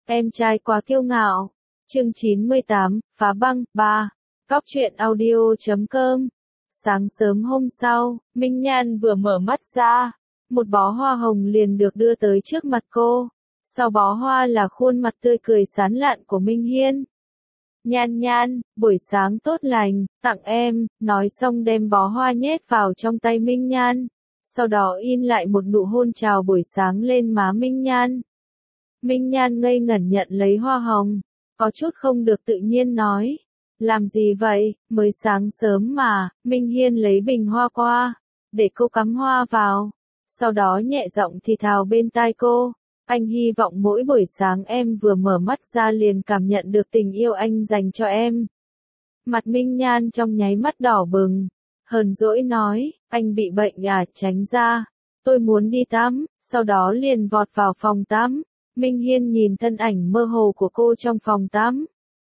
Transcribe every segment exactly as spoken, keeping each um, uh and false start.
Em trai quá kiêu ngạo. Chương chín mươi tám, Phá băng, ba. Cóc truyện audio chấm com. Sáng sớm hôm sau, Minh Nhan vừa mở mắt ra, một bó hoa hồng liền được đưa tới trước mặt cô. Sau bó hoa là khuôn mặt tươi cười sán lạn của Minh Hiên. Nhan Nhan, buổi sáng tốt lành, tặng em, nói xong đem bó hoa nhét vào trong tay Minh Nhan. Sau đó in lại một nụ hôn chào buổi sáng lên má Minh Nhan. Minh Nhan ngây ngẩn nhận lấy hoa hồng, có chút không được tự nhiên nói. Làm gì vậy, mới sáng sớm mà. Minh Hiên lấy bình hoa qua, để cô cắm hoa vào. Sau đó nhẹ giọng thì thào bên tai cô. Anh hy vọng mỗi buổi sáng em vừa mở mắt ra liền cảm nhận được tình yêu anh dành cho em. Mặt Minh Nhan trong nháy mắt đỏ bừng, hờn dỗi nói, anh bị bệnh à, tránh ra. Tôi muốn đi tắm, sau đó liền vọt vào phòng tắm. Minh Hiên nhìn thân ảnh mơ hồ của cô trong phòng tắm.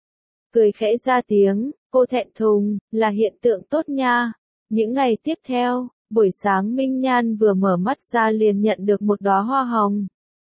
Cười khẽ ra tiếng, cô thẹn thùng, là hiện tượng tốt nha. Những ngày tiếp theo, buổi sáng Minh Nhan vừa mở mắt ra liền nhận được một đóa hoa hồng.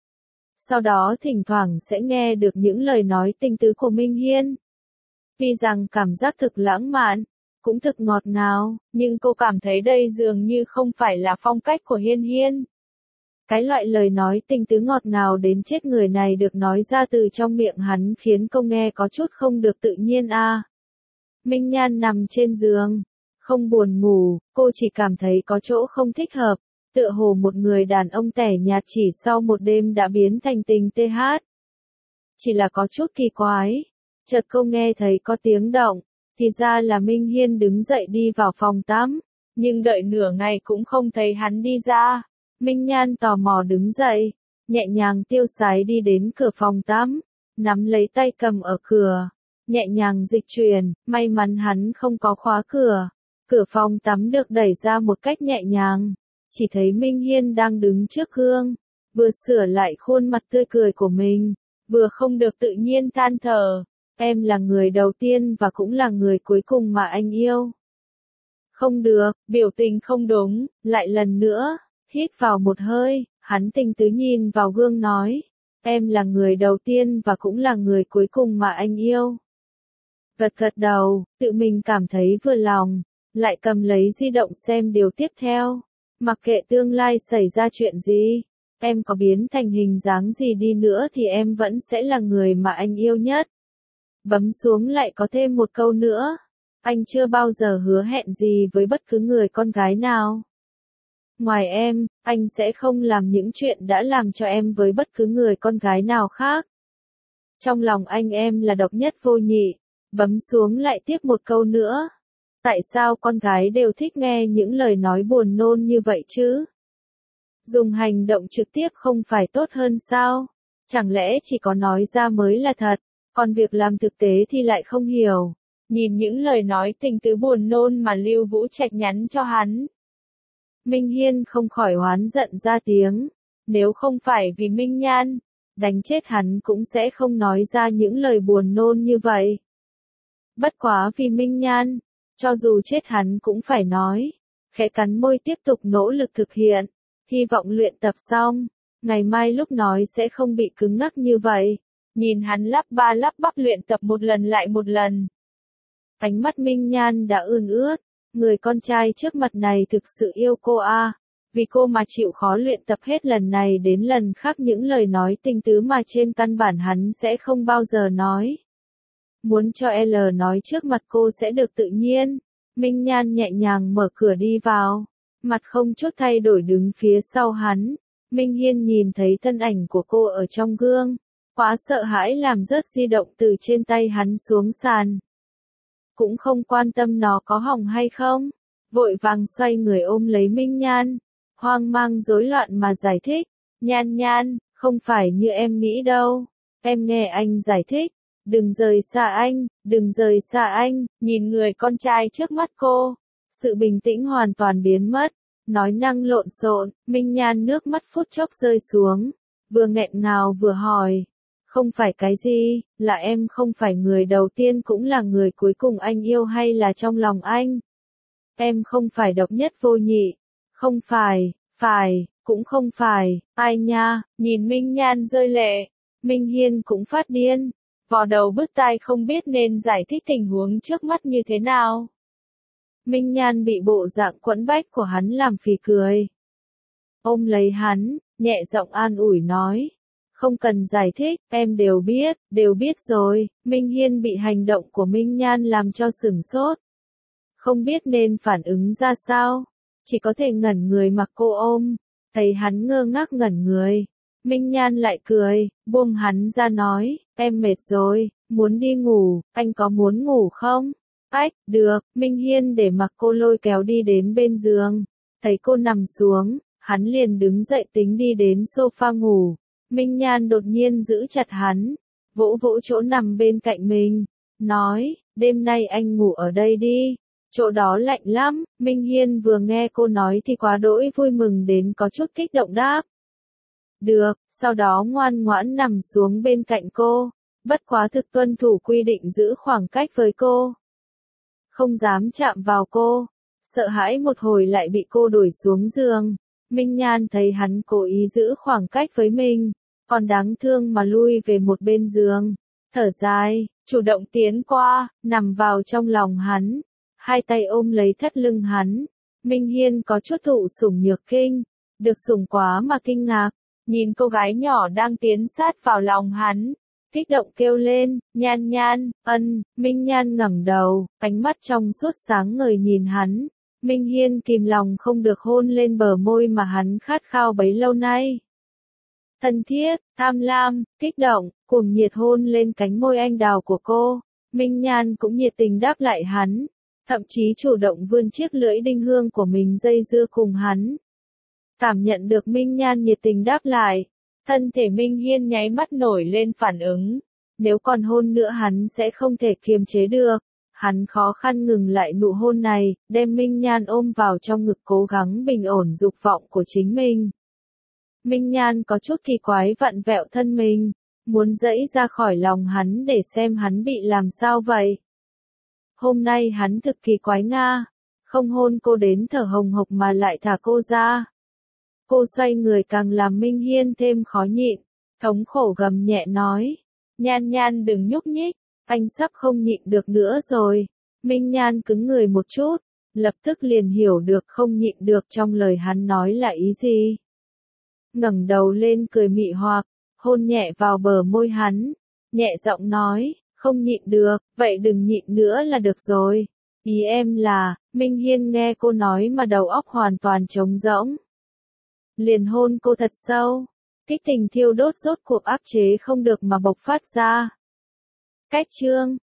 Sau đó thỉnh thoảng sẽ nghe được những lời nói tình tứ của Minh Hiên. Tuy rằng cảm giác thực lãng mạn, cũng thực ngọt ngào, nhưng cô cảm thấy đây dường như không phải là phong cách của Hiên Hiên. Cái loại lời nói tình tứ ngọt ngào đến chết người này được nói ra từ trong miệng hắn khiến cô nghe có chút không được tự nhiên a. À. Minh Nhan nằm trên giường, không buồn ngủ, cô chỉ cảm thấy có chỗ không thích hợp, tựa hồ một người đàn ông tẻ nhạt chỉ sau một đêm đã biến thành tình tê hát. Chỉ là có chút kỳ quái, chợt cô nghe thấy có tiếng động, thì ra là Minh Hiên đứng dậy đi vào phòng tắm, nhưng đợi nửa ngày cũng không thấy hắn đi ra. Minh Nhan tò mò đứng dậy, nhẹ nhàng tiêu sái đi đến cửa phòng tắm, nắm lấy tay cầm ở cửa, nhẹ nhàng dịch chuyển, may mắn hắn không có khóa cửa. Cửa phòng tắm được đẩy ra một cách nhẹ nhàng, chỉ thấy Minh Hiên đang đứng trước gương, vừa sửa lại khuôn mặt tươi cười của mình, vừa không được tự nhiên than thở, em là người đầu tiên và cũng là người cuối cùng mà anh yêu. Không được, biểu tình không đúng, lại lần nữa. Hít vào một hơi, hắn tình tứ nhìn vào gương nói, em là người đầu tiên và cũng là người cuối cùng mà anh yêu. Gật gật đầu, tự mình cảm thấy vừa lòng, lại cầm lấy di động xem điều tiếp theo. Mặc kệ tương lai xảy ra chuyện gì, em có biến thành hình dáng gì đi nữa thì em vẫn sẽ là người mà anh yêu nhất. Bấm xuống lại có thêm một câu nữa, anh chưa bao giờ hứa hẹn gì với bất cứ người con gái nào. Ngoài em, anh sẽ không làm những chuyện đã làm cho em với bất cứ người con gái nào khác. Trong lòng anh em là độc nhất vô nhị. Bấm xuống lại tiếp một câu nữa. Tại sao con gái đều thích nghe những lời nói buồn nôn như vậy chứ? Dùng hành động trực tiếp không phải tốt hơn sao? Chẳng lẽ chỉ có nói ra mới là thật, còn việc làm thực tế thì lại không hiểu. Nhìn những lời nói tình tứ buồn nôn mà Lưu Vũ Trạch nhắn cho hắn. Minh Hiên không khỏi oán giận ra tiếng, nếu không phải vì Minh Nhan, đánh chết hắn cũng sẽ không nói ra những lời buồn nôn như vậy. Bất quá vì Minh Nhan, cho dù chết hắn cũng phải nói, khẽ cắn môi tiếp tục nỗ lực thực hiện, hy vọng luyện tập xong, ngày mai lúc nói sẽ không bị cứng ngắc như vậy. Nhìn hắn lắp ba lắp bắp luyện tập một lần lại một lần. Ánh mắt Minh Nhan đã ươn ướt. Người con trai trước mặt này thực sự yêu cô a, à, vì cô mà chịu khó luyện tập hết lần này đến lần khác những lời nói tình tứ mà trên căn bản hắn sẽ không bao giờ nói. Muốn cho L nói trước mặt cô sẽ được tự nhiên. Minh Nhan nhẹ nhàng mở cửa đi vào, mặt không chút thay đổi đứng phía sau hắn. Minh Hiên nhìn thấy thân ảnh của cô ở trong gương, quá sợ hãi làm rớt di động từ trên tay hắn xuống sàn. Cũng không quan tâm nó có hỏng hay không, vội vàng xoay người ôm lấy Minh Nhan, hoang mang rối loạn mà giải thích, Nhan Nhan, không phải như em nghĩ đâu, em nghe anh giải thích, đừng rời xa anh, đừng rời xa anh. Nhìn người con trai trước mắt cô, sự bình tĩnh hoàn toàn biến mất, nói năng lộn xộn, Minh Nhan nước mắt phút chốc rơi xuống, vừa nghẹn ngào vừa hỏi. Không phải cái gì, là em không phải người đầu tiên cũng là người cuối cùng anh yêu hay là trong lòng anh? Em không phải độc nhất vô nhị. Không phải, phải, cũng không phải, ai nha, nhìn Minh Nhan rơi lệ. Minh Hiên cũng phát điên. Vò đầu bứt tai không biết nên giải thích tình huống trước mắt như thế nào. Minh Nhan bị bộ dạng quẫn bách của hắn làm phì cười. Ôm lấy hắn, nhẹ giọng an ủi nói. Không cần giải thích, em đều biết, đều biết rồi. Minh Hiên bị hành động của Minh Nhan làm cho sửng sốt. Không biết nên phản ứng ra sao. Chỉ có thể ngẩn người mặc cô ôm. Thấy hắn ngơ ngác ngẩn người. Minh Nhan lại cười, buông hắn ra nói, em mệt rồi, muốn đi ngủ, anh có muốn ngủ không? Ách, được, Minh Hiên để mặc cô lôi kéo đi đến bên giường. Thấy cô nằm xuống, hắn liền đứng dậy tính đi đến sofa ngủ. Minh Nhan đột nhiên giữ chặt hắn, vỗ vỗ chỗ nằm bên cạnh mình, nói, đêm nay anh ngủ ở đây đi, chỗ đó lạnh lắm. Minh Hiên vừa nghe cô nói thì quá đỗi vui mừng đến có chút kích động đáp. Được, sau đó ngoan ngoãn nằm xuống bên cạnh cô, bất quá thực tuân thủ quy định giữ khoảng cách với cô. Không dám chạm vào cô, sợ hãi một hồi lại bị cô đuổi xuống giường. Minh Nhan thấy hắn cố ý giữ khoảng cách với mình, còn đáng thương mà lui về một bên giường, thở dài, chủ động tiến qua, nằm vào trong lòng hắn, hai tay ôm lấy thắt lưng hắn. Minh Hiên có chút thụ sủng nhược kinh, được sủng quá mà kinh ngạc, nhìn cô gái nhỏ đang tiến sát vào lòng hắn, kích động kêu lên, Nhan Nhan, ân. Minh Nhan ngẩng đầu, ánh mắt trong suốt sáng ngời nhìn hắn. Minh Hiên kìm lòng không được hôn lên bờ môi mà hắn khát khao bấy lâu nay. Thân thiết, tham lam, kích động, cuồng nhiệt hôn lên cánh môi anh đào của cô. Minh Nhan cũng nhiệt tình đáp lại hắn, thậm chí chủ động vươn chiếc lưỡi đinh hương của mình dây dưa cùng hắn. Cảm nhận được Minh Nhan nhiệt tình đáp lại, thân thể Minh Hiên nháy mắt nổi lên phản ứng. Nếu còn hôn nữa hắn sẽ không thể kiềm chế được. Hắn khó khăn ngừng lại nụ hôn này, đem Minh Nhan ôm vào trong ngực cố gắng bình ổn dục vọng của chính mình. Minh Nhan có chút kỳ quái vặn vẹo thân mình, muốn dẫy ra khỏi lòng hắn để xem hắn bị làm sao vậy. Hôm nay hắn thực kỳ quái nga, không hôn cô đến thở hồng hộc mà lại thả cô ra. Cô xoay người càng làm Minh Hiên thêm khó nhịn, thống khổ gầm nhẹ nói, Nhan Nhan đừng nhúc nhích, anh sắp không nhịn được nữa rồi. Minh Nhan cứng người một chút, lập tức liền hiểu được không nhịn được trong lời hắn nói là ý gì. Ngẩng đầu lên cười mị hoặc, hôn nhẹ vào bờ môi hắn, nhẹ giọng nói, không nhịn được, vậy đừng nhịn nữa là được rồi. Ý em là, Minh Hiên nghe cô nói mà đầu óc hoàn toàn trống rỗng. Liền hôn cô thật sâu, kích tình thiêu đốt rốt cuộc áp chế không được mà bộc phát ra. Cách chương